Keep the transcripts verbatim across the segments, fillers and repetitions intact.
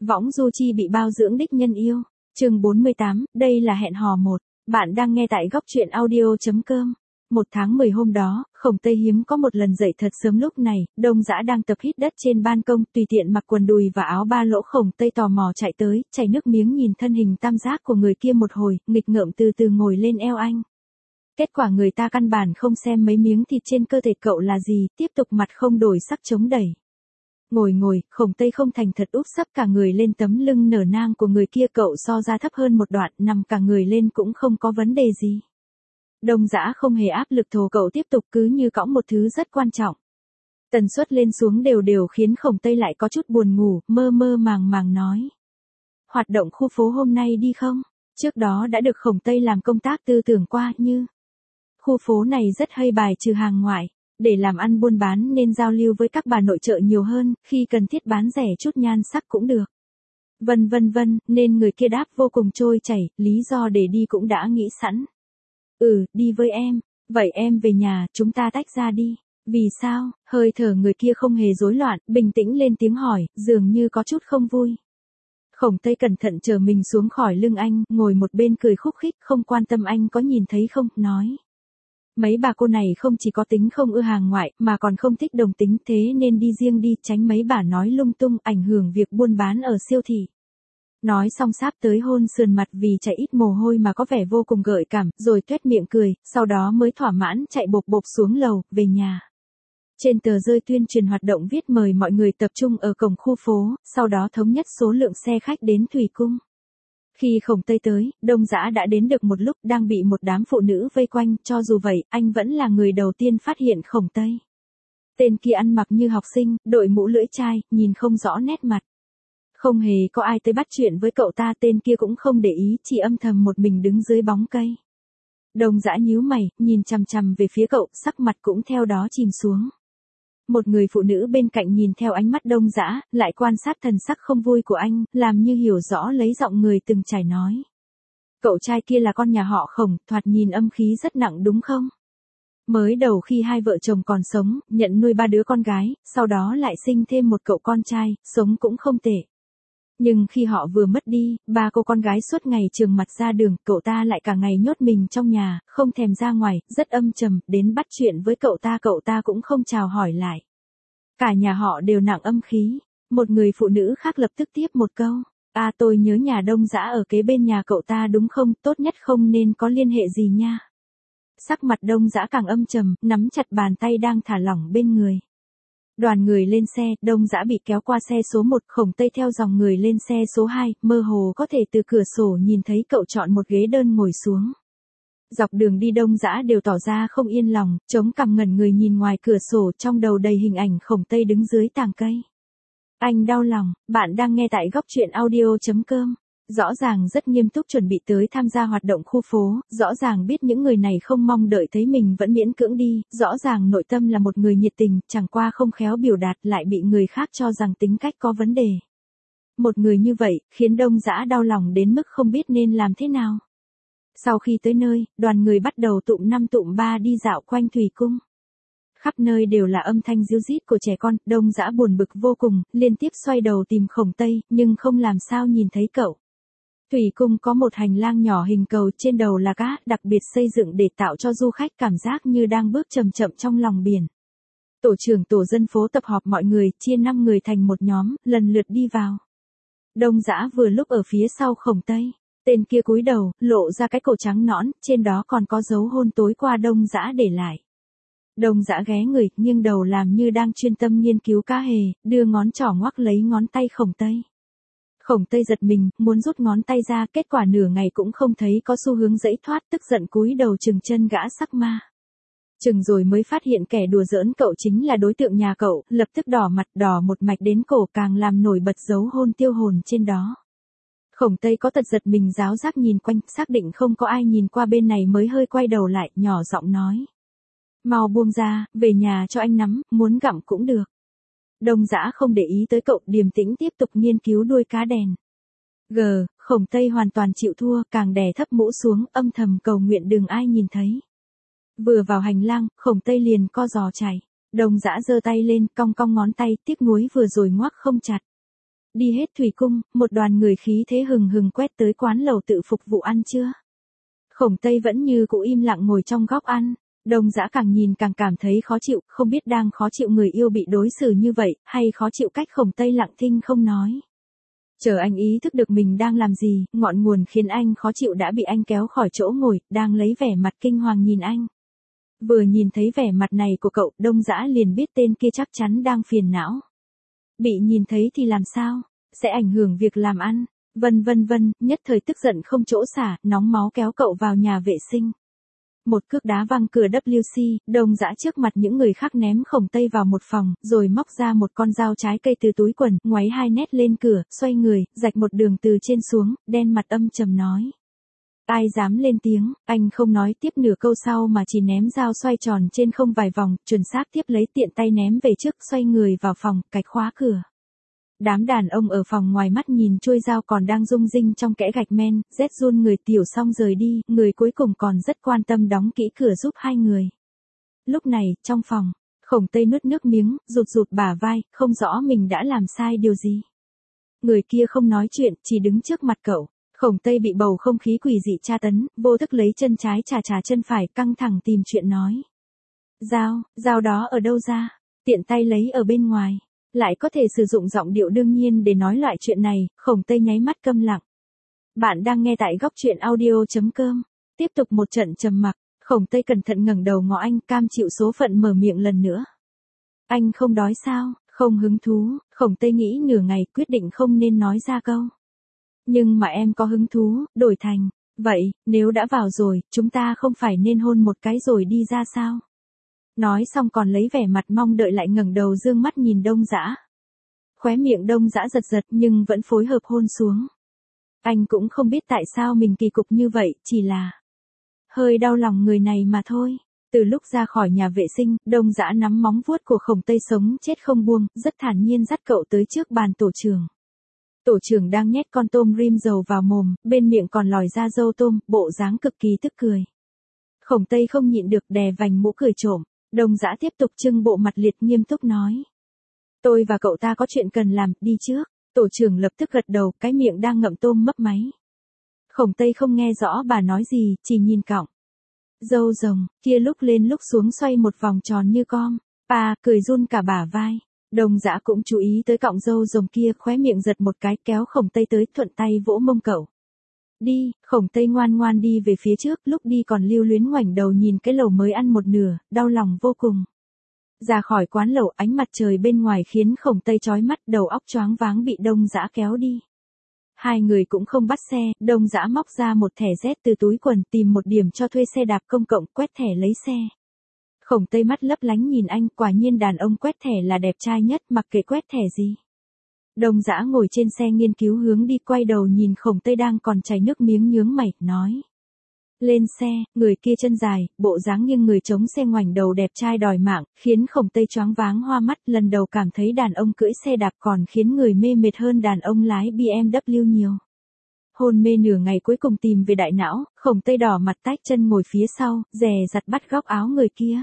Võng Du Chi bị bao dưỡng đích nhân yêu. Chương bốn mươi tám, đây là hẹn hò một. Bạn đang nghe tại góc truyện audio.com. Một tháng mười hôm đó, Khổng Tây hiếm có một lần dậy thật sớm. Lúc này, Đông Dã đang tập hít đất trên ban công, tùy tiện mặc quần đùi và áo ba lỗ. Khổng Tây tò mò chạy tới, chảy nước miếng nhìn thân hình tam giác của người kia một hồi, nghịch ngợm từ từ ngồi lên eo anh. Kết quả người ta căn bản không xem mấy miếng thịt trên cơ thể cậu là gì, tiếp tục mặt không đổi sắc chống đẩy. Ngồi ngồi, Khổng Tây không thành thật úp sấp cả người lên tấm lưng nở nang của người kia. Cậu so ra thấp hơn một đoạn, nằm cả người lên cũng không có vấn đề gì. Đông Dã không hề áp lực thồ cậu tiếp tục, cứ như cõng một thứ rất quan trọng. Tần suất lên xuống đều đều khiến Khổng Tây lại có chút buồn ngủ, mơ mơ màng màng nói. Hoạt động khu phố hôm nay đi không? Trước đó đã được Khổng Tây làm công tác tư tưởng qua, như khu phố này rất hay bài trừ hàng ngoại. Để làm ăn buôn bán nên giao lưu với các bà nội trợ nhiều hơn, khi cần thiết bán rẻ chút nhan sắc cũng được. Vân vân vân, nên người kia đáp vô cùng trôi chảy, lý do để đi cũng đã nghĩ sẵn. Ừ, đi với em. Vậy em về nhà, chúng ta tách ra đi. Vì sao? Hơi thở người kia không hề rối loạn, bình tĩnh lên tiếng hỏi, dường như có chút không vui. Khổng Tây cẩn thận chờ mình xuống khỏi lưng anh, ngồi một bên cười khúc khích, không quan tâm anh có nhìn thấy không, nói. Mấy bà cô này không chỉ có tính không ưa hàng ngoại, mà còn không thích đồng tính, thế nên đi riêng đi, tránh mấy bà nói lung tung, ảnh hưởng việc buôn bán ở siêu thị. Nói xong sáp tới hôn sườn mặt vì chảy ít mồ hôi mà có vẻ vô cùng gợi cảm, rồi tuét miệng cười, sau đó mới thỏa mãn chạy bộp bộp xuống lầu, về nhà. Trên tờ rơi tuyên truyền hoạt động viết mời mọi người tập trung ở cổng khu phố, sau đó thống nhất số lượng xe khách đến Thủy Cung. Khi Khổng Tây tới, Đông Dã đã đến được một lúc, đang bị một đám phụ nữ vây quanh, cho dù vậy, anh vẫn là người đầu tiên phát hiện Khổng Tây. Tên kia ăn mặc như học sinh, đội mũ lưỡi chai, nhìn không rõ nét mặt. Không hề có ai tới bắt chuyện với cậu ta, tên kia cũng không để ý, chỉ âm thầm một mình đứng dưới bóng cây. Đông Dã nhíu mày, nhìn chằm chằm về phía cậu, sắc mặt cũng theo đó chìm xuống. Một người phụ nữ bên cạnh nhìn theo ánh mắt Đông Dã, lại quan sát thần sắc không vui của anh, làm như hiểu rõ lấy giọng người từng trải nói. Cậu trai kia là con nhà họ Khổng, thoạt nhìn âm khí rất nặng đúng không? Mới đầu khi hai vợ chồng còn sống, nhận nuôi ba đứa con gái, sau đó lại sinh thêm một cậu con trai, sống cũng không tệ. Nhưng khi họ vừa mất đi, ba cô con gái suốt ngày trường mặt ra đường, cậu ta lại cả ngày nhốt mình trong nhà, không thèm ra ngoài, rất âm trầm, đến bắt chuyện với cậu ta cậu ta cũng không chào hỏi lại. Cả nhà họ đều nặng âm khí. Một người phụ nữ khác lập tức tiếp một câu. À tôi nhớ nhà Đông Dã ở kế bên nhà cậu ta đúng không, tốt nhất không nên có liên hệ gì nha. Sắc mặt Đông Dã càng âm trầm, nắm chặt bàn tay đang thả lỏng bên người. Đoàn người lên xe, Đông Dã bị kéo qua xe số một, Khổng Tây theo dòng người lên xe số hai, mơ hồ có thể từ cửa sổ nhìn thấy cậu chọn một ghế đơn ngồi xuống. Dọc đường đi Đông Dã đều tỏ ra không yên lòng, chống cằm ngẩn người nhìn ngoài cửa sổ, trong đầu đầy hình ảnh Khổng Tây đứng dưới tàng cây. Anh đau lòng. Bạn đang nghe tại góc truyện audio.com. Rõ ràng rất nghiêm túc chuẩn bị tới tham gia hoạt động khu phố, rõ ràng biết những người này không mong đợi thấy mình vẫn miễn cưỡng đi, rõ ràng nội tâm là một người nhiệt tình, chẳng qua không khéo biểu đạt lại bị người khác cho rằng tính cách có vấn đề. Một người như vậy, khiến Đông Dã đau lòng đến mức không biết nên làm thế nào. Sau khi tới nơi, đoàn người bắt đầu tụm năm tụm ba đi dạo quanh Thủy Cung. Khắp nơi đều là âm thanh ríu rít của trẻ con, Đông Dã buồn bực vô cùng, liên tiếp xoay đầu tìm Khổng Tây, nhưng không làm sao nhìn thấy cậu. Thủy Cung có một hành lang nhỏ hình cầu, trên đầu là cá, đặc biệt xây dựng để tạo cho du khách cảm giác như đang bước chậm chậm trong lòng biển. Tổ trưởng tổ dân phố tập họp mọi người, chia năm người thành một nhóm, lần lượt đi vào. Đông Dã vừa lúc ở phía sau Khổng Tây. Tên kia cúi đầu, lộ ra cái cổ trắng nõn, trên đó còn có dấu hôn tối qua Đông Dã để lại. Đông Dã ghé người, nghiêng đầu làm như đang chuyên tâm nghiên cứu cá hề, đưa ngón trỏ ngoắc lấy ngón tay Khổng Tây. Khổng Tây giật mình, muốn rút ngón tay ra, kết quả nửa ngày cũng không thấy có xu hướng giãy thoát, tức giận cúi đầu chừng chân gã sắc ma. Chừng rồi mới phát hiện kẻ đùa giỡn cậu chính là đối tượng nhà cậu, lập tức đỏ mặt, đỏ một mạch đến cổ, càng làm nổi bật dấu hôn tiêu hồn trên đó. Khổng Tây có tật giật mình, ráo rác nhìn quanh, xác định không có ai nhìn qua bên này mới hơi quay đầu lại, nhỏ giọng nói. Mau buông ra, về nhà cho anh nắm, muốn gặm cũng được. Đông Dã không để ý tới cậu, điềm tĩnh tiếp tục nghiên cứu đuôi cá đèn. Gờ, Khổng Tây hoàn toàn chịu thua, càng đè thấp mũ xuống, âm thầm cầu nguyện đừng ai nhìn thấy. Vừa vào hành lang, Khổng Tây liền co giò chạy. Đông Dã giơ tay lên, cong cong ngón tay, tiếc nuối vừa rồi ngoắc không chặt. Đi hết thủy cung, một đoàn người khí thế hừng hừng quét tới quán lẩu tự phục vụ ăn trưa. Khổng Tây vẫn như cũ im lặng ngồi trong góc ăn. Đông Dã càng nhìn càng cảm thấy khó chịu, không biết đang khó chịu người yêu bị đối xử như vậy, hay khó chịu cách Khổng Tây lặng thinh không nói. Chờ anh ý thức được mình đang làm gì, ngọn nguồn khiến anh khó chịu đã bị anh kéo khỏi chỗ ngồi, đang lấy vẻ mặt kinh hoàng nhìn anh. Vừa nhìn thấy vẻ mặt này của cậu, Đông Dã liền biết tên kia chắc chắn đang phiền não. Bị nhìn thấy thì làm sao? Sẽ ảnh hưởng việc làm ăn. Vân vân vân, nhất thời tức giận không chỗ xả, nóng máu kéo cậu vào nhà vệ sinh. Một cước đá văng cửa W C, Đông Dã trước mặt những người khác ném Khổng Tây vào một phòng, rồi móc ra một con dao trái cây từ túi quần, ngoáy hai nét lên cửa, xoay người, rạch một đường từ trên xuống, đen mặt âm trầm nói. Ai dám lên tiếng, anh không nói tiếp nửa câu sau mà chỉ ném dao xoay tròn trên không vài vòng, chuẩn xác tiếp lấy tiện tay ném về trước, xoay người vào phòng, cạch khóa cửa. Đám đàn ông ở phòng ngoài mắt nhìn chuôi dao còn đang rung rinh trong kẽ gạch men, rét run người tiểu xong rời đi, người cuối cùng còn rất quan tâm đóng kỹ cửa giúp hai người. Lúc này, trong phòng, Khổng Tây nuốt nước miếng, rụt rụt bả vai, không rõ mình đã làm sai điều gì. Người kia không nói chuyện, chỉ đứng trước mặt cậu. Khổng Tây bị bầu không khí quỷ dị tra tấn, vô thức lấy chân trái chà chà chân phải, căng thẳng tìm chuyện nói. Dao, dao đó ở đâu ra? Tiện tay lấy ở bên ngoài. Lại có thể sử dụng giọng điệu đương nhiên để nói loại chuyện này, Khổng Tây nháy mắt câm lặng. Bạn đang nghe tại góc truyện audio.com. Tiếp tục một trận trầm mặc, Khổng Tây cẩn thận ngẩng đầu ngó anh, cam chịu số phận mở miệng lần nữa. Anh không đói sao, không hứng thú, Khổng Tây nghĩ nửa ngày quyết định không nên nói ra câu. Nhưng mà em có hứng thú, đổi thành, vậy, nếu đã vào rồi, chúng ta không phải nên hôn một cái rồi đi ra sao? Nói xong còn lấy vẻ mặt mong đợi lại ngẩng đầu dương mắt nhìn Đông Dã. Khóe miệng Đông Dã giật giật nhưng vẫn phối hợp hôn xuống. Anh cũng không biết tại sao mình kỳ cục như vậy, chỉ là hơi đau lòng người này mà thôi. Từ lúc ra khỏi nhà vệ sinh, Đông Dã nắm móng vuốt của Khổng Tây sống chết không buông, rất thản nhiên dắt cậu tới trước bàn tổ trưởng. Tổ trưởng đang nhét con tôm rim dầu vào mồm, bên miệng còn lòi ra râu tôm, bộ dáng cực kỳ tức cười. Khổng Tây không nhịn được đè vành mũ cười trộm. Đông Dã tiếp tục trưng bộ mặt liệt nghiêm túc nói. Tôi và cậu ta có chuyện cần làm, đi trước. Tổ trưởng lập tức gật đầu, cái miệng đang ngậm tôm mấp máy. Khổng Tây không nghe rõ bà nói gì, chỉ nhìn cọng râu rồng, kia lúc lên lúc xuống xoay một vòng tròn như com. Pa, cười run cả bả vai. Đông Dã cũng chú ý tới cọng râu rồng kia, khóe miệng giật một cái, kéo Khổng Tây tới, thuận tay vỗ mông cậu. Đi, Khổng Tây ngoan ngoan đi về phía trước, lúc đi còn lưu luyến ngoảnh đầu nhìn cái lẩu mới ăn một nửa, đau lòng vô cùng. Ra khỏi quán lẩu, ánh mặt trời bên ngoài khiến Khổng Tây chói mắt, đầu óc choáng váng bị Đông Dã kéo đi. Hai người cũng không bắt xe, Đông Dã móc ra một thẻ Z từ túi quần, tìm một điểm cho thuê xe đạp công cộng, quét thẻ lấy xe. Khổng Tây mắt lấp lánh nhìn anh, quả nhiên đàn ông quét thẻ là đẹp trai nhất, mặc kệ quét thẻ gì. Đông Dã ngồi trên xe nghiên cứu hướng đi, quay đầu nhìn Khổng Tây đang còn chảy nước miếng nhướng mày, nói. Lên xe, người kia chân dài, bộ dáng nghiêng người chống xe ngoảnh đầu đẹp trai đòi mạng, khiến Khổng Tây choáng váng hoa mắt, lần đầu cảm thấy đàn ông cưỡi xe đạp còn khiến người mê mệt hơn đàn ông lái B M W nhiều. Hôn mê nửa ngày cuối cùng tìm về đại não, Khổng Tây đỏ mặt tách chân ngồi phía sau, dè dặt bắt góc áo người kia.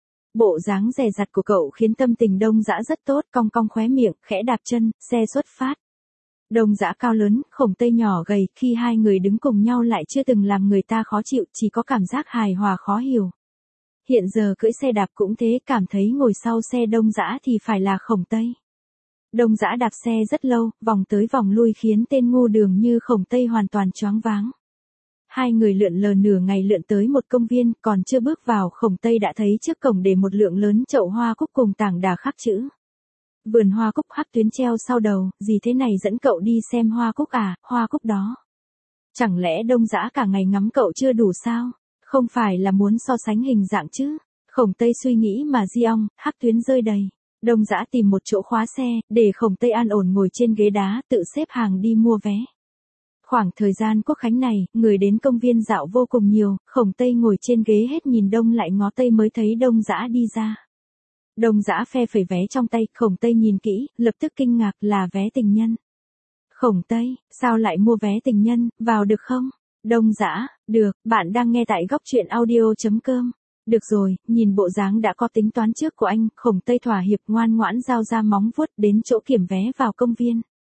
Bộ dáng dè dặt của cậu khiến tâm tình Đông Dã rất tốt, cong cong khóe miệng, khẽ đạp chân, xe xuất phát. Đông Dã cao lớn, Khổng Tây nhỏ gầy, khi hai người đứng cùng nhau lại chưa từng làm người ta khó chịu, chỉ có cảm giác hài hòa khó hiểu. Hiện giờ cưỡi xe đạp cũng thế, cảm thấy ngồi sau xe Đông Dã thì phải là Khổng Tây. Đông Dã đạp xe rất lâu, vòng tới vòng lui khiến tên ngu đường như Khổng Tây hoàn toàn choáng váng. Hai người lượn lờ nửa ngày lượn tới một công viên, còn chưa bước vào, Khổng Tây đã thấy trước cổng để một lượng lớn chậu hoa cúc cùng tảng đà khắc chữ. Vườn hoa cúc hắc tuyến treo sau đầu, gì thế này dẫn cậu đi xem hoa cúc à, hoa cúc đó. Chẳng lẽ Đông Dã cả ngày ngắm cậu chưa đủ sao? Không phải là muốn so sánh hình dạng chứ? Khổng Tây suy nghĩ mà di ong, hắc tuyến rơi đầy. Đông Dã tìm một chỗ khóa xe, để Khổng Tây an ổn ngồi trên ghế đá, tự xếp hàng đi mua vé. Khoảng thời gian Quốc khánh này, người đến công viên dạo vô cùng nhiều, Khổng Tây ngồi trên ghế hết nhìn đông lại ngó tây mới thấy Đông Dã đi ra. Đông Dã phe phẩy vé trong tay, Khổng Tây nhìn kỹ, lập tức kinh ngạc, là vé tình nhân. Khổng Tây, sao lại mua vé tình nhân, vào được không? Đông Dã, được, bạn đang nghe tại góc truyện audio.com. Được rồi, nhìn bộ dáng đã có tính toán trước của anh, Khổng Tây thỏa hiệp ngoan ngoãn giao ra móng vuốt đến chỗ kiểm vé vào công viên.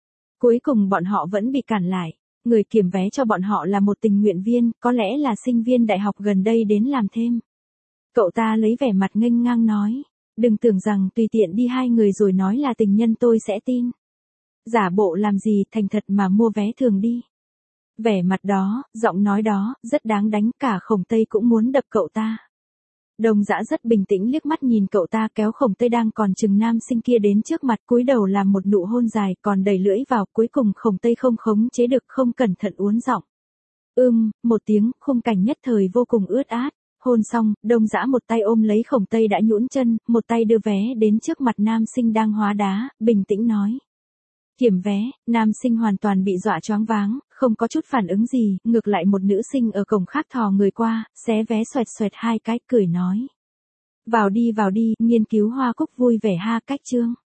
Cuối cùng bọn họ vẫn bị cản lại. Người kiểm vé cho bọn họ là một tình nguyện viên, có lẽ là sinh viên đại học gần đây đến làm thêm. Cậu ta lấy vẻ mặt nghênh ngang nói. Đừng tưởng rằng tùy tiện đi hai người rồi nói là tình nhân tôi sẽ tin. Giả bộ làm gì, thành thật mà mua vé thường đi. Vẻ mặt đó, giọng nói đó, rất đáng đánh, cả Khổng Tây cũng muốn đập cậu ta. Đồng Dã rất bình tĩnh liếc mắt nhìn cậu ta, kéo Khổng Tây đang còn chừng nam sinh kia đến trước mặt, cúi đầu làm một nụ hôn dài, còn đẩy lưỡi vào, cuối cùng Khổng Tây không khống chế được, không cẩn thận uốn giọng. Ưm, một tiếng, khung cảnh nhất thời vô cùng ướt át. Hôn xong, Đồng Dã một tay ôm lấy Khổng Tây đã nhũn chân, một tay đưa vé đến trước mặt nam sinh đang hóa đá, bình tĩnh nói. Kiểm vé, nam sinh hoàn toàn bị dọa choáng váng, không có chút phản ứng gì, ngược lại một nữ sinh ở cổng khác thò người qua, xé vé xoẹt xoẹt hai cái, cười nói. Vào đi vào đi, nghiên cứu Hoa Cúc vui vẻ ha cách chương.